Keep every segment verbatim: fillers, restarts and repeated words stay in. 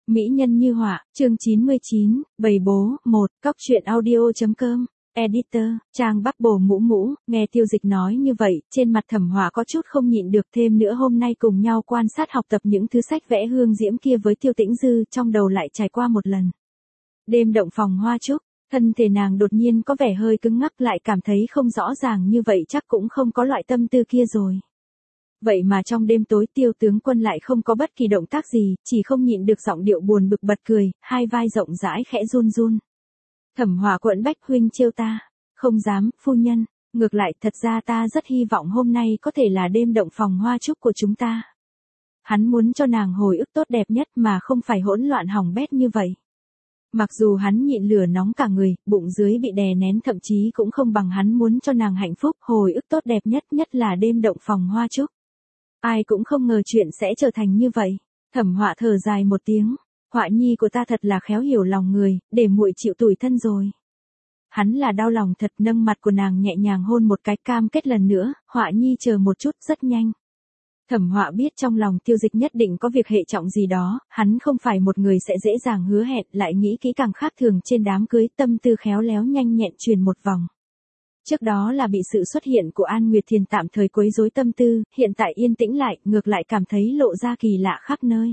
Mỹ nhân như họa, chương chín mươi chín, bầy bố, một, cóc truyện audio.com, editor, trang Bắc Bồ mũ mũ, nghe Tiêu Dịch nói như vậy, trên mặt Thẩm Họa có chút không nhịn được, thêm nữa hôm nay cùng nhau quan sát học tập những thứ sách vẽ hương diễm kia với Tiêu Tĩnh Dư, trong đầu lại trải qua một lần. Đêm động phòng hoa trúc, thân thể nàng đột nhiên có vẻ hơi cứng ngắc, lại cảm thấy không rõ ràng như vậy chắc cũng không có loại tâm tư kia rồi. Vậy mà trong đêm tối Tiêu tướng quân lại không có bất kỳ động tác gì, chỉ không nhịn được giọng điệu buồn bực bật cười, hai vai rộng rãi khẽ run run. Thẩm Họa quẫn bách, huynh trêu ta. Không dám, phu nhân, ngược lại thật ra ta rất hy vọng hôm nay có thể là đêm động phòng hoa trúc của chúng ta. Hắn muốn cho nàng hồi ức tốt đẹp nhất mà không phải hỗn loạn hỏng bét như vậy. Mặc dù hắn nhịn lửa nóng cả người, bụng dưới bị đè nén, thậm chí cũng không bằng hắn muốn cho nàng hạnh phúc, hồi ức tốt đẹp nhất nhất là đêm động phòng hoa trúc. Ai cũng không ngờ chuyện sẽ trở thành như vậy. Thẩm Họa thở dài một tiếng, Họa nhi của ta thật là khéo hiểu lòng người, để muội chịu tủi thân rồi. Hắn là đau lòng thật, nâng mặt của nàng nhẹ nhàng hôn một cái, cam kết lần nữa, Họa nhi chờ một chút, rất nhanh. Thẩm Họa biết trong lòng Tiêu Dịch nhất định có việc hệ trọng gì đó, hắn không phải một người sẽ dễ dàng hứa hẹn, lại nghĩ kỹ càng khác thường trên đám cưới, tâm tư khéo léo nhanh nhẹn truyền một vòng. Trước đó là bị sự xuất hiện của An Nguyệt Thiền tạm thời quấy rối tâm tư, hiện tại yên tĩnh lại, ngược lại cảm thấy lộ ra kỳ lạ khắp nơi.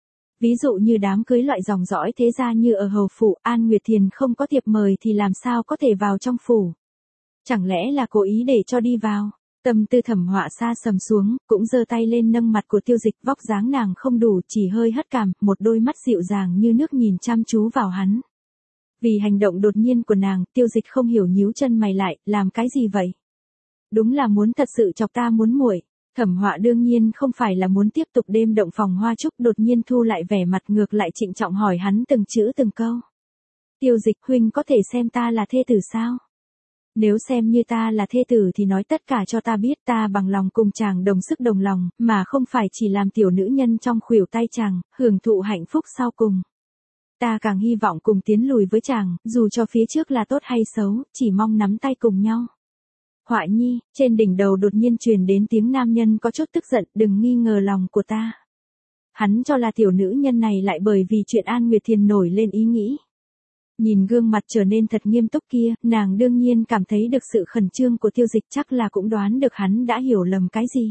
Ví dụ như đám cưới loại dòng dõi thế gia như ở hầu phủ, An Nguyệt Thiền không có thiệp mời thì làm sao có thể vào trong phủ. Chẳng lẽ là cố ý để cho đi vào? Tâm tư Thẩm Họa xa sầm xuống, cũng giơ tay lên nâng mặt của Tiêu Dịch, vóc dáng nàng không đủ, chỉ hơi hất cằm, một đôi mắt dịu dàng như nước nhìn chăm chú vào hắn. Vì hành động đột nhiên của nàng, Tiêu Dịch không hiểu nhíu chân mày lại, làm cái gì vậy? Đúng là muốn thật sự chọc ta muốn muội. Thẩm Họa đương nhiên không phải là muốn tiếp tục đêm động phòng hoa trúc, đột nhiên thu lại vẻ mặt, ngược lại trịnh trọng hỏi hắn từng chữ từng câu. Tiêu Dịch, huynh có thể xem ta là thê tử sao? Nếu xem như ta là thê tử thì nói tất cả cho ta biết, ta bằng lòng cùng chàng đồng sức đồng lòng, mà không phải chỉ làm tiểu nữ nhân trong khuỷu tay chàng, hưởng thụ hạnh phúc sau cùng. Ta càng hy vọng cùng tiến lùi với chàng, dù cho phía trước là tốt hay xấu, chỉ mong nắm tay cùng nhau. Họa nhi, trên đỉnh đầu đột nhiên truyền đến tiếng nam nhân có chút tức giận, đừng nghi ngờ lòng của ta. Hắn cho là tiểu nữ nhân này lại bởi vì chuyện An Nguyệt Thiền nổi lên ý nghĩ. Nhìn gương mặt trở nên thật nghiêm túc kia, nàng đương nhiên cảm thấy được sự khẩn trương của Tiêu Dịch, chắc là cũng đoán được hắn đã hiểu lầm cái gì.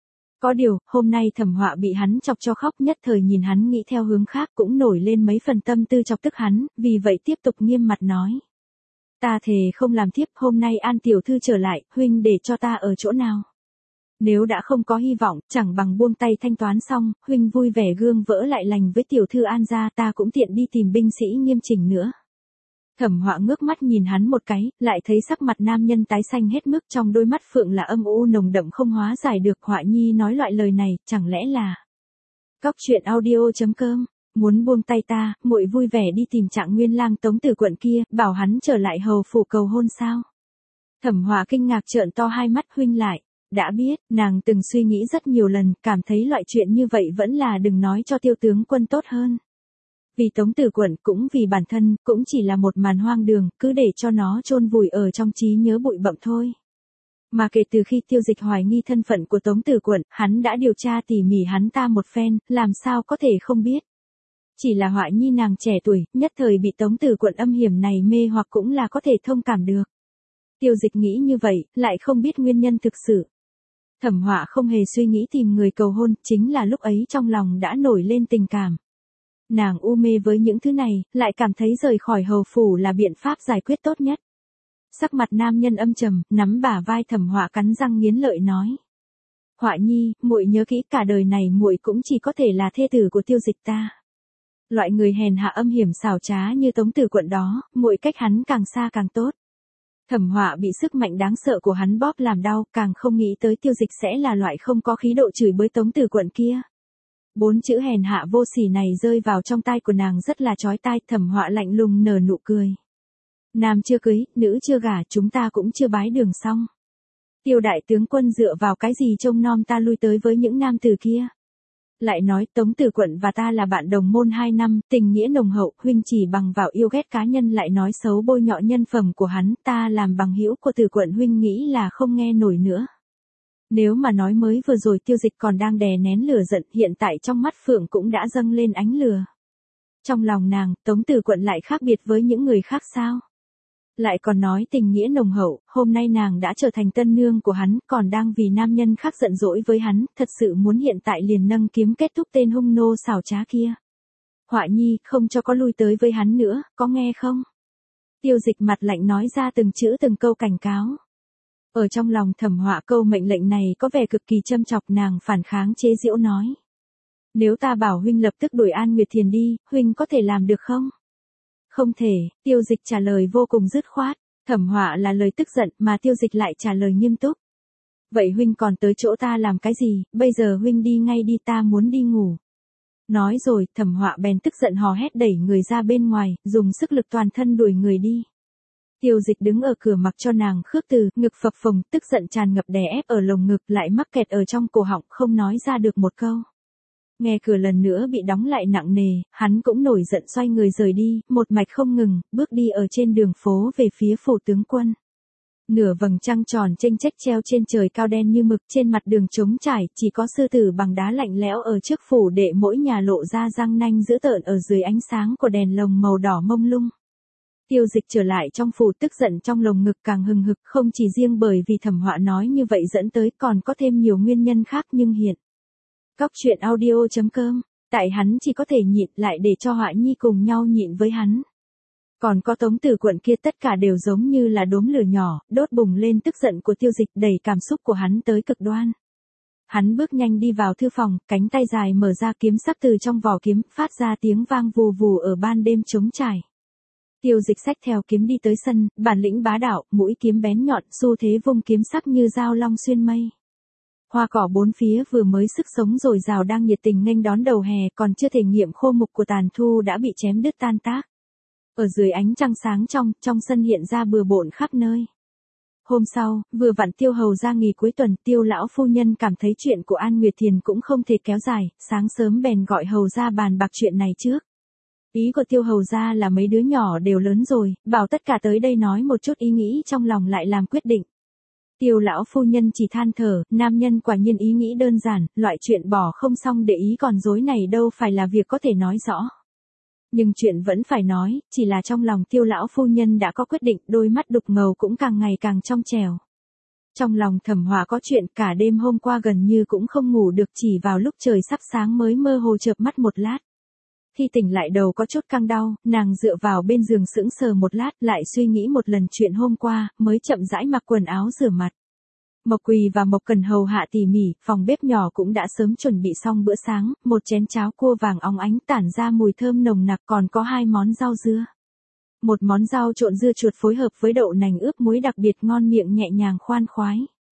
Có điều, hôm nay Thẩm Họa bị hắn chọc cho khóc, nhất thời nhìn hắn nghĩ theo hướng khác cũng nổi lên mấy phần tâm tư chọc tức hắn, vì vậy tiếp tục nghiêm mặt nói. Ta thề không làm thiếp, hôm nay An tiểu thư trở lại, huynh để cho ta ở chỗ nào? Nếu đã không có hy vọng, chẳng bằng buông tay thanh toán xong, huynh vui vẻ gương vỡ lại lành với tiểu thư An gia, ta cũng tiện đi tìm binh sĩ nghiêm chỉnh nữa. Thẩm Họa ngước mắt nhìn hắn một cái, lại thấy sắc mặt nam nhân tái xanh hết mức, trong đôi mắt phượng là âm u nồng đậm không hóa giải được. Họa nhi nói loại lời này, chẳng lẽ là cóc truyện audio.com, muốn buông tay ta, muội vui vẻ đi tìm Trạng Nguyên lang Tống Tử Quận kia, bảo hắn trở lại hầu phủ cầu hôn sao? Thẩm Họa kinh ngạc trợn to hai mắt, huynh lại, đã biết, nàng từng suy nghĩ rất nhiều lần, cảm thấy loại chuyện như vậy vẫn là đừng nói cho Tiêu tướng quân tốt hơn. Vì Tống Tử Quận, cũng vì bản thân, cũng chỉ là một màn hoang đường, cứ để cho nó chôn vùi ở trong trí nhớ bụi bặm thôi. Mà kể từ khi Tiêu Dịch hoài nghi thân phận của Tống Tử Quận, hắn đã điều tra tỉ mỉ hắn ta một phen, làm sao có thể không biết. Chỉ là Họa nhi nàng trẻ tuổi, nhất thời bị Tống Tử Quận âm hiểm này mê hoặc cũng là có thể thông cảm được. Tiêu Dịch nghĩ như vậy, lại không biết nguyên nhân thực sự. Thẩm Họa không hề suy nghĩ tìm người cầu hôn, chính là lúc ấy trong lòng đã nổi lên tình cảm. Nàng u mê với những thứ này, lại cảm thấy rời khỏi hầu phủ là biện pháp giải quyết tốt nhất. Sắc mặt nam nhân âm trầm, nắm bả vai Thẩm Họa cắn răng nghiến lợi nói. Họa nhi, muội nhớ kỹ, cả đời này muội cũng chỉ có thể là thê tử của Tiêu Dịch ta. Loại người hèn hạ âm hiểm xảo trá như Tống Tử Quận đó, muội cách hắn càng xa càng tốt. Thẩm Họa bị sức mạnh đáng sợ của hắn bóp làm đau, càng không nghĩ tới Tiêu Dịch sẽ là loại không có khí độ chửi bới Tống Tử Quận kia. Bốn chữ hèn hạ vô sỉ này rơi vào trong tai của nàng rất là chói tai. Thẩm Họa lạnh lùng nở nụ cười. Nam chưa cưới, nữ chưa gả, chúng ta cũng chưa bái đường xong. Tiêu đại tướng quân dựa vào cái gì trông nom ta lui tới với những nam tử kia? Lại nói Tống Tử Quận và ta là bạn đồng môn hai năm, tình nghĩa nồng hậu, huynh chỉ bằng vào yêu ghét cá nhân lại nói xấu bôi nhọ nhân phẩm của hắn, ta làm bằng hữu của Tử Quận huynh nghĩ là không nghe nổi nữa. Nếu mà nói mới vừa rồi Tiêu Dịch còn đang đè nén lửa giận, hiện tại trong mắt phượng cũng đã dâng lên ánh lửa. Trong lòng nàng, Tống Tử Quận lại khác biệt với những người khác sao? Lại còn nói tình nghĩa nồng hậu, hôm nay nàng đã trở thành tân nương của hắn, còn đang vì nam nhân khác giận dỗi với hắn, thật sự muốn hiện tại liền nâng kiếm kết thúc tên hung nô xảo trá kia. Họa nhi, không cho có lui tới với hắn nữa, có nghe không? Tiêu Dịch mặt lạnh nói ra từng chữ từng câu cảnh cáo. Ở trong lòng Thẩm Họa câu mệnh lệnh này có vẻ cực kỳ châm chọc, nàng phản kháng chế giễu nói. Nếu ta bảo huynh lập tức đuổi An Nguyệt Thiền đi, huynh có thể làm được không? Không thể, Tiêu Dịch trả lời vô cùng dứt khoát. Thẩm Họa là lời tức giận mà Tiêu Dịch lại trả lời nghiêm túc. Vậy huynh còn tới chỗ ta làm cái gì, bây giờ huynh đi ngay đi, ta muốn đi ngủ. Nói rồi, Thẩm Họa bèn tức giận hò hét đẩy người ra bên ngoài, dùng sức lực toàn thân đuổi người đi. Tiêu Dịch đứng ở cửa mặc cho nàng khước từ, ngực phập phồng, tức giận tràn ngập đè ép ở lồng ngực, lại mắc kẹt ở trong cổ họng, không nói ra được một câu. Nghe cửa lần nữa bị đóng lại nặng nề, hắn cũng nổi giận xoay người rời đi, một mạch không ngừng, bước đi ở trên đường phố về phía phủ tướng quân. Nửa vầng trăng tròn chênh chếch treo trên trời cao đen như mực, trên mặt đường trống trải, chỉ có sư tử bằng đá lạnh lẽo ở trước phủ đệ mỗi nhà lộ ra răng nanh dữ tợn ở dưới ánh sáng của đèn lồng màu đỏ mông lung. Tiêu Dịch trở lại trong phủ, tức giận trong lồng ngực càng hừng hực, không chỉ riêng bởi vì Thẩm Họa nói như vậy dẫn tới, còn có thêm nhiều nguyên nhân khác nhưng hiện. Cóc truyện audio chấm com, tại hắn chỉ có thể nhịn lại để cho Họa nhi cùng nhau nhịn với hắn. Còn có Tống Tử Quận kia, tất cả đều giống như là đốm lửa nhỏ, đốt bùng lên tức giận của Tiêu Dịch, đẩy cảm xúc của hắn tới cực đoan. Hắn bước nhanh đi vào thư phòng, cánh tay dài mở ra, kiếm sắc từ trong vỏ kiếm, phát ra tiếng vang vù vù ở ban đêm trống trải. Tiêu Dịch xách theo kiếm đi tới sân, bản lĩnh bá đạo, mũi kiếm bén nhọn, xu thế vung kiếm sắc như dao long xuyên mây. Hoa cỏ bốn phía vừa mới sức sống dồi dào đang nhiệt tình nghênh đón đầu hè, còn chưa thể nghiệm khô mục của tàn thu đã bị chém đứt tan tác. Ở dưới ánh trăng sáng trong, trong sân hiện ra bừa bộn khắp nơi. Hôm sau, vừa vặn Tiêu hầu ra nghỉ cuối tuần, Tiêu lão phu nhân cảm thấy chuyện của An Nguyệt Thiền cũng không thể kéo dài, sáng sớm bèn gọi hầu ra bàn bạc chuyện này trước. Ý của Tiêu hầu ra là mấy đứa nhỏ đều lớn rồi, bảo tất cả tới đây nói một chút ý nghĩ trong lòng lại làm quyết định. Tiêu lão phu nhân chỉ than thở, nam nhân quả nhiên ý nghĩ đơn giản, loại chuyện bỏ không xong để ý còn dối này đâu phải là việc có thể nói rõ. Nhưng chuyện vẫn phải nói, chỉ là trong lòng Tiêu lão phu nhân đã có quyết định, đôi mắt đục ngầu cũng càng ngày càng trong trẻo. Trong lòng Thẩm Họa có chuyện, cả đêm hôm qua gần như cũng không ngủ được, chỉ vào lúc trời sắp sáng mới mơ hồ chợp mắt một lát. Khi tỉnh lại đầu có chút căng đau, nàng dựa vào bên giường sững sờ một lát, lại suy nghĩ một lần chuyện hôm qua, mới chậm rãi mặc quần áo rửa mặt. Mộc Quỳ và Mộc Cần hầu hạ tỉ mỉ, phòng bếp nhỏ cũng đã sớm chuẩn bị xong bữa sáng, một chén cháo cua vàng óng ánh tản ra mùi thơm nồng nặc, còn có hai món rau dưa. Một món rau trộn dưa chuột phối hợp với đậu nành ướp muối đặc biệt ngon miệng, nhẹ nhàng khoan khoái.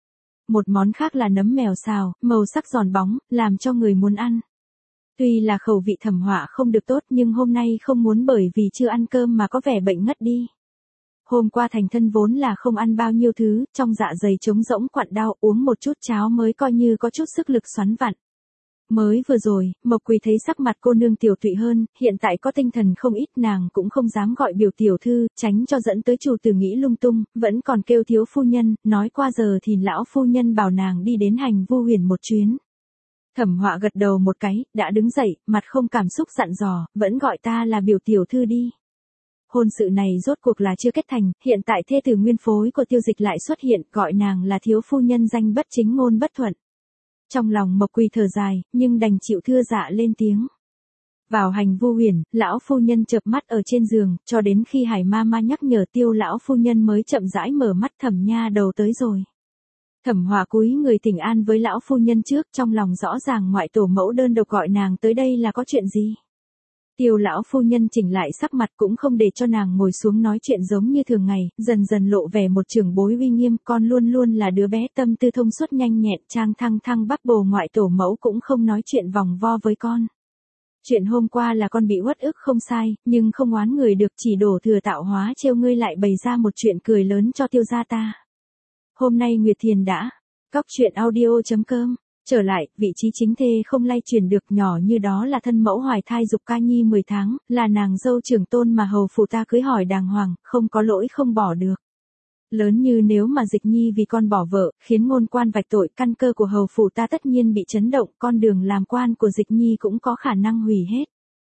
Một món khác là nấm mèo xào, màu sắc giòn bóng, làm cho người muốn ăn. Tuy là khẩu vị Thẩm Họa không được tốt nhưng hôm nay không muốn bởi vì chưa ăn cơm mà có vẻ bệnh ngất đi. Hôm qua thành thân vốn là không ăn bao nhiêu thứ, trong dạ dày trống rỗng quặn đau, uống một chút cháo mới coi như có chút sức lực xoắn vặn. Mới vừa rồi, Mộc Quỳ thấy sắc mặt cô nương tiểu tụy hơn, hiện tại có tinh thần không ít, nàng cũng không dám gọi biểu tiểu thư, tránh cho dẫn tới chủ tử nghĩ lung tung, vẫn còn kêu thiếu phu nhân, nói qua giờ thì lão phu nhân bảo nàng đi đến Hành Vu Huyền một chuyến. Thẩm Họa gật đầu một cái, đã đứng dậy, mặt không cảm xúc dặn dò, vẫn gọi ta là biểu tiểu thư đi. Hôn sự này rốt cuộc là chưa kết thành, hiện tại thê tử nguyên phối của Tiêu Dịch lại xuất hiện, gọi nàng là thiếu phu nhân danh bất chính ngôn bất thuận. Trong lòng Mộc Quỳ thở dài, nhưng đành chịu thưa dạ lên tiếng. Vào Hành Vu Huyền, lão phu nhân chợp mắt ở trên giường, cho đến khi Hải ma ma nhắc nhở Tiêu lão phu nhân mới chậm rãi mở mắt. Thẩm nha đầu tới rồi. Thẩm Họa cúi người thỉnh an với lão phu nhân trước, trong lòng rõ ràng ngoại tổ mẫu đơn độc gọi nàng tới đây là có chuyện gì. Tiêu lão phu nhân chỉnh lại sắc mặt cũng không để cho nàng ngồi xuống nói chuyện giống như thường ngày, dần dần lộ vẻ một trưởng bối uy nghiêm, con luôn luôn là đứa bé tâm tư thông suốt nhanh nhẹn, trang thăng thăng bắp bồ, ngoại tổ mẫu cũng không nói chuyện vòng vo với con. Chuyện hôm qua là con bị uất ức không sai, nhưng không oán người được, chỉ đổ thừa tạo hóa trêu ngươi lại bày ra một chuyện cười lớn cho Tiêu gia ta. Hôm nay Nguyệt Thiền đã, cóc truyện audio chấm com, trở lại, vị trí chính thê không lay chuyển được, nhỏ như đó là thân mẫu hoài thai dục ca nhi mười tháng, là nàng dâu trưởng tôn mà hầu phủ ta cưới hỏi đàng hoàng, không có lỗi không bỏ được. Lớn như nếu mà Dịch Nhi vì con bỏ vợ, khiến ngôn quan vạch tội, căn cơ của hầu phủ ta tất nhiên bị chấn động, con đường làm quan của Dịch Nhi cũng có khả năng hủy hết.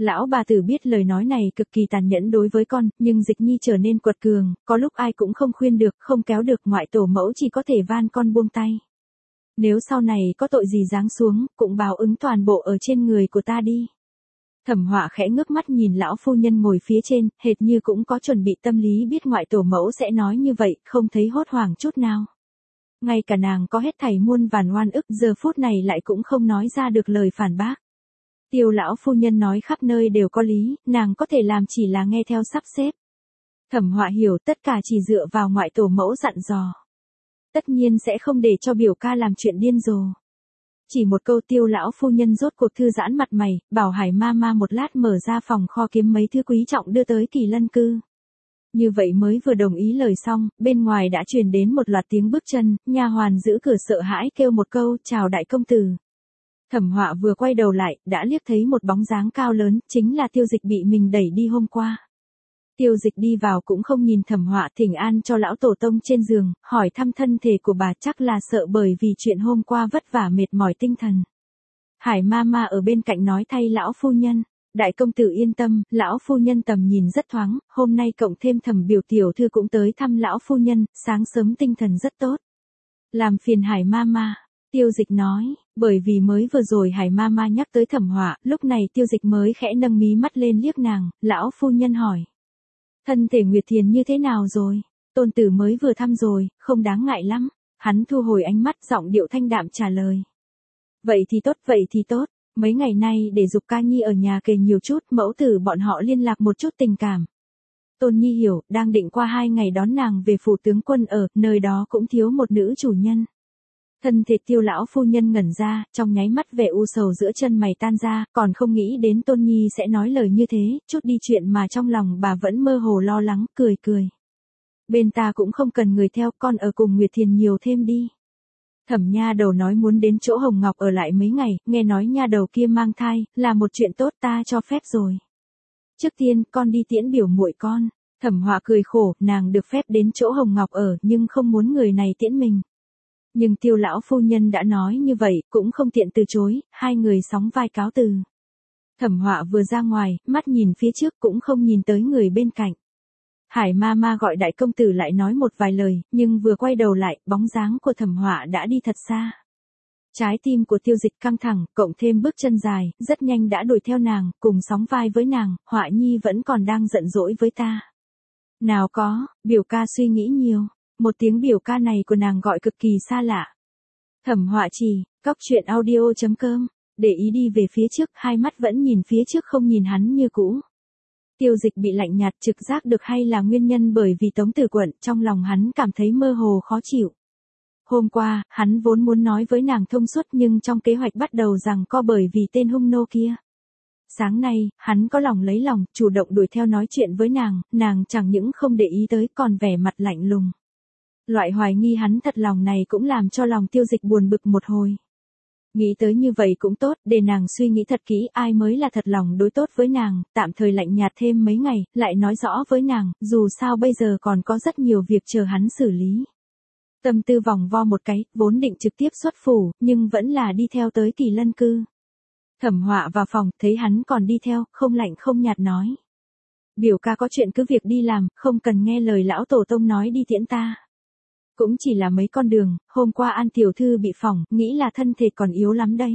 Lão bà tử biết lời nói này cực kỳ tàn nhẫn đối với con, nhưng Dịch Nhi trở nên quật cường, có lúc ai cũng không khuyên được, không kéo được, ngoại tổ mẫu chỉ có thể van con buông tay. Nếu sau này có tội gì giáng xuống, cũng báo ứng toàn bộ ở trên người của ta đi. Thẩm Họa khẽ ngước mắt nhìn lão phu nhân ngồi phía trên, hệt như cũng có chuẩn bị tâm lý biết ngoại tổ mẫu sẽ nói như vậy, không thấy hốt hoảng chút nào. Ngay cả nàng có hết thảy muôn vàn oan ức giờ phút này lại cũng không nói ra được lời phản bác. Tiêu lão phu nhân nói khắp nơi đều có lý, nàng có thể làm chỉ là nghe theo sắp xếp. Thẩm Họa hiểu tất cả chỉ dựa vào ngoại tổ mẫu dặn dò. Tất nhiên sẽ không để cho biểu ca làm chuyện điên rồ. Chỉ một câu Tiêu lão phu nhân rốt cuộc thư giãn mặt mày, bảo Hải ma ma một lát mở ra phòng kho kiếm mấy thứ quý trọng đưa tới Kỳ Lân cư. Như vậy mới vừa đồng ý lời xong, bên ngoài đã truyền đến một loạt tiếng bước chân, nha hoàn giữ cửa sợ hãi kêu một câu, chào đại công tử. Thẩm Họa vừa quay đầu lại, đã liếc thấy một bóng dáng cao lớn, chính là Tiêu Dịch bị mình đẩy đi hôm qua. Tiêu Dịch đi vào cũng không nhìn Thẩm Họa, thỉnh an cho lão tổ tông trên giường, hỏi thăm thân thể của bà, chắc là sợ bởi vì chuyện hôm qua vất vả mệt mỏi tinh thần. Hải ma ma ở bên cạnh nói thay lão phu nhân, đại công tử yên tâm, lão phu nhân tầm nhìn rất thoáng, hôm nay cộng thêm Thẩm biểu tiểu thư cũng tới thăm lão phu nhân, sáng sớm tinh thần rất tốt. Làm phiền Hải ma ma. Tiêu Dịch nói, bởi vì mới vừa rồi Hải ma ma nhắc tới Thẩm Họa, lúc này Tiêu Dịch mới khẽ nâng mí mắt lên liếc nàng, lão phu nhân hỏi. Thân thể Nguyệt Thiền như thế nào rồi? Tôn tử mới vừa thăm rồi, không đáng ngại lắm. Hắn thu hồi ánh mắt, giọng điệu thanh đạm trả lời. Vậy thì tốt, vậy thì tốt. Mấy ngày nay để Dục Ca Nhi ở nhà kề nhiều chút, mẫu tử bọn họ liên lạc một chút tình cảm. Tôn Nhi hiểu, đang định qua hai ngày đón nàng về phủ tướng quân ở, nơi đó cũng thiếu một nữ chủ nhân. Thân thể Tiêu lão phu nhân ngẩn ra, trong nháy mắt vẻ u sầu giữa chân mày tan ra, còn không nghĩ đến Tôn Nhi sẽ nói lời như thế, chút đi chuyện mà trong lòng bà vẫn mơ hồ lo lắng, cười cười. Bên ta cũng không cần người theo, con ở cùng Nguyệt Thiền nhiều thêm đi. Thẩm nha đầu nói muốn đến chỗ Hồng Ngọc ở lại mấy ngày, nghe nói nha đầu kia mang thai, là một chuyện tốt, ta cho phép rồi. Trước tiên, con đi tiễn biểu muội con. Thẩm Họa cười khổ, nàng được phép đến chỗ Hồng Ngọc ở, nhưng không muốn người này tiễn mình. Nhưng Tiêu lão phu nhân đã nói như vậy, cũng không tiện từ chối, hai người sóng vai cáo từ. Thẩm Họa vừa ra ngoài, mắt nhìn phía trước cũng không nhìn tới người bên cạnh. Hải ma ma gọi đại công tử lại nói một vài lời, nhưng vừa quay đầu lại, bóng dáng của Thẩm Họa đã đi thật xa. Trái tim của Tiêu Dịch căng thẳng, cộng thêm bước chân dài, rất nhanh đã đuổi theo nàng, cùng sóng vai với nàng, Họa Nhi vẫn còn đang giận dỗi với ta. Nào có, biểu ca suy nghĩ nhiều. Một tiếng biểu ca này của nàng gọi cực kỳ xa lạ. Thẩm Họa Trì, cóc truyện audio chấm com, để ý đi về phía trước, hai mắt vẫn nhìn phía trước không nhìn hắn như cũ. Tiêu Dịch bị lạnh nhạt trực giác được hay là nguyên nhân bởi vì Tống Tử Quận, trong lòng hắn cảm thấy mơ hồ khó chịu. Hôm qua, hắn vốn muốn nói với nàng thông suốt nhưng trong kế hoạch bắt đầu rằng co bởi vì tên hung nô kia. Sáng nay, hắn có lòng lấy lòng, chủ động đuổi theo nói chuyện với nàng, nàng chẳng những không để ý tới còn vẻ mặt lạnh lùng. Loại hoài nghi hắn thật lòng này cũng làm cho lòng Tiêu Dịch buồn bực một hồi. Nghĩ tới như vậy cũng tốt, để nàng suy nghĩ thật kỹ ai mới là thật lòng đối tốt với nàng, tạm thời lạnh nhạt thêm mấy ngày, lại nói rõ với nàng, dù sao bây giờ còn có rất nhiều việc chờ hắn xử lý. Tâm tư vòng vo một cái, vốn định trực tiếp xuất phủ, nhưng vẫn là đi theo tới Kỳ Lân cư. Thẩm Họa vào phòng, thấy hắn còn đi theo, không lạnh không nhạt nói. Biểu ca có chuyện cứ việc đi làm, không cần nghe lời lão tổ tông nói đi tiễn ta. Cũng chỉ là mấy con đường, hôm qua An tiểu thư bị phỏng, nghĩ là thân thể còn yếu lắm đấy.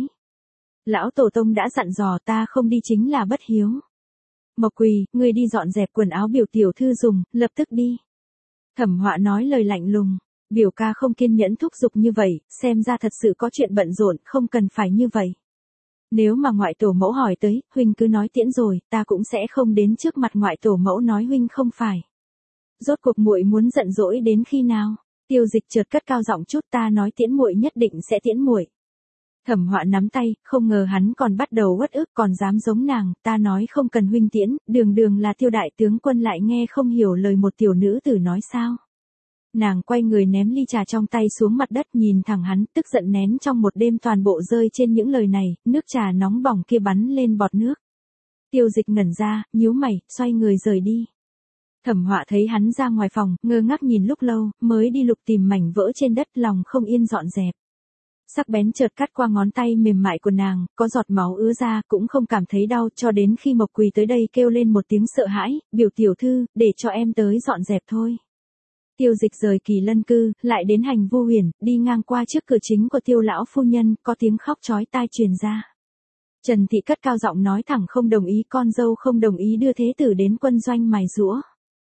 Lão tổ tông đã dặn dò ta không đi chính là bất hiếu. Mộc Quỳ, ngươi đi dọn dẹp quần áo biểu tiểu thư dùng, lập tức đi. Thẩm Họa nói lời lạnh lùng, biểu ca không kiên nhẫn thúc giục như vậy, xem ra thật sự có chuyện bận rộn, không cần phải như vậy. Nếu mà ngoại tổ mẫu hỏi tới, huynh cứ nói tiễn rồi, ta cũng sẽ không đến trước mặt ngoại tổ mẫu nói huynh không phải. Rốt cuộc muội muốn giận dỗi đến khi nào? Tiêu Dịch chợt cất cao giọng chút, ta nói tiễn muội nhất định sẽ tiễn muội. Thẩm Họa nắm tay, không ngờ hắn còn bắt đầu uất ức còn dám giống nàng, ta nói không cần huynh tiễn, đường đường là Tiêu đại tướng quân lại nghe không hiểu lời một tiểu nữ tử nói sao. Nàng quay người ném ly trà trong tay xuống mặt đất nhìn thẳng hắn, tức giận nén trong một đêm toàn bộ rơi trên những lời này, nước trà nóng bỏng kia bắn lên bọt nước. Tiêu Dịch ngẩn ra, nhíu mày, xoay người rời đi. Thẩm Họa thấy hắn ra ngoài phòng, ngơ ngác nhìn lúc lâu, mới đi lục tìm mảnh vỡ trên đất lòng không yên dọn dẹp. Sắc bén chợt cắt qua ngón tay mềm mại của nàng, có giọt máu ứa ra, cũng không cảm thấy đau cho đến khi Mộc Quỳ tới đây kêu lên một tiếng sợ hãi, biểu tiểu thư, để cho em tới dọn dẹp thôi. Tiêu Dịch rời Kỳ Lân Cư, lại đến hành Vu Huyền, đi ngang qua trước cửa chính của Tiêu lão phu nhân, có tiếng khóc chói tai truyền ra. Trần Thị cất cao giọng nói thẳng không đồng ý, con dâu không đồng ý đưa thế tử đến quân doanh mài giũa.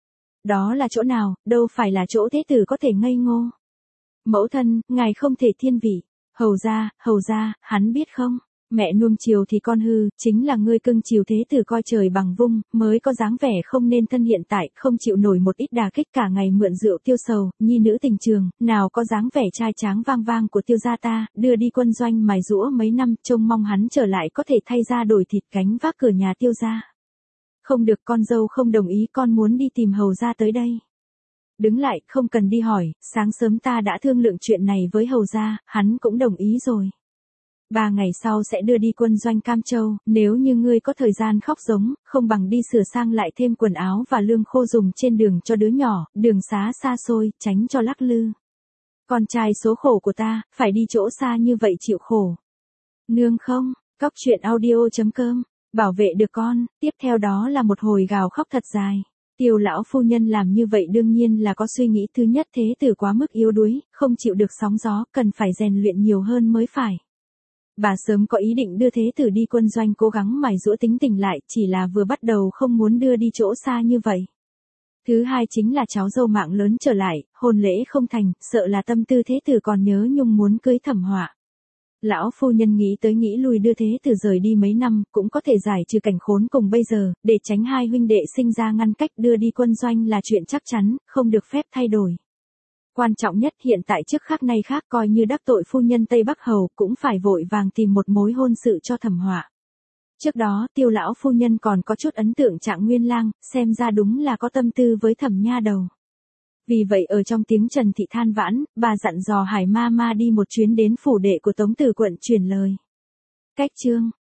Đó là chỗ nào, đâu phải là chỗ thế tử có thể ngây ngô. Mẫu thân, ngài không thể thiên vị. Hầu ra, hầu ra, hắn biết không? Mẹ nuông chiều thì con hư, chính là ngươi cưng chiều thế tử coi trời bằng vung, mới có dáng vẻ không nên thân hiện tại, không chịu nổi một ít đà kích cả ngày mượn rượu tiêu sầu, nhi nữ tình trường, nào có dáng vẻ trai tráng vang vang của tiêu gia ta, đưa đi quân doanh mài giũa mấy năm, trông mong hắn trở lại có thể thay ra đổi thịt cánh vác cửa nhà tiêu gia. Không được, con dâu không đồng ý, con muốn đi tìm hầu ra tới đây. Đứng lại, không cần đi hỏi, sáng sớm ta đã thương lượng chuyện này với hầu gia, hắn cũng đồng ý rồi. Ba ngày sau sẽ đưa đi quân doanh Cam Châu, nếu như ngươi có thời gian khóc giống, không bằng đi sửa sang lại thêm quần áo và lương khô dùng trên đường cho đứa nhỏ, đường xá xa xôi, tránh cho lắc lư. Con trai số khổ của ta, phải đi chỗ xa như vậy chịu khổ. Nương không, cóc truyện audio chấm com, bảo vệ được con, tiếp theo đó là một hồi gào khóc thật dài. Tiêu lão phu nhân làm như vậy đương nhiên là có suy nghĩ, thứ nhất thế tử quá mức yếu đuối, không chịu được sóng gió, cần phải rèn luyện nhiều hơn mới phải. Bà sớm có ý định đưa thế tử đi quân doanh cố gắng mài giũa tính tình lại, chỉ là vừa bắt đầu không muốn đưa đi chỗ xa như vậy. Thứ hai chính là cháu dâu mạng lớn trở lại, hôn lễ không thành, sợ là tâm tư thế tử còn nhớ nhung muốn cưới Thẩm Họa. Lão phu nhân nghĩ tới nghĩ lui đưa thế tử rời đi mấy năm, cũng có thể giải trừ cảnh khốn cùng bây giờ, để tránh hai huynh đệ sinh ra ngăn cách, đưa đi quân doanh là chuyện chắc chắn, không được phép thay đổi. Quan trọng nhất hiện tại trước khác nay khác, coi như đắc tội phu nhân Tây Bắc Hầu, cũng phải vội vàng tìm một mối hôn sự cho Thẩm Họa. Trước đó, Tiêu lão phu nhân còn có chút ấn tượng Trạng Nguyên Lang, xem ra đúng là có tâm tư với Thẩm nha đầu. Vì vậy ở trong tiếng Trần Thị than vãn, bà dặn dò Hải ma ma đi một chuyến đến phủ đệ của Tống Tử quận truyền lời. Cách chương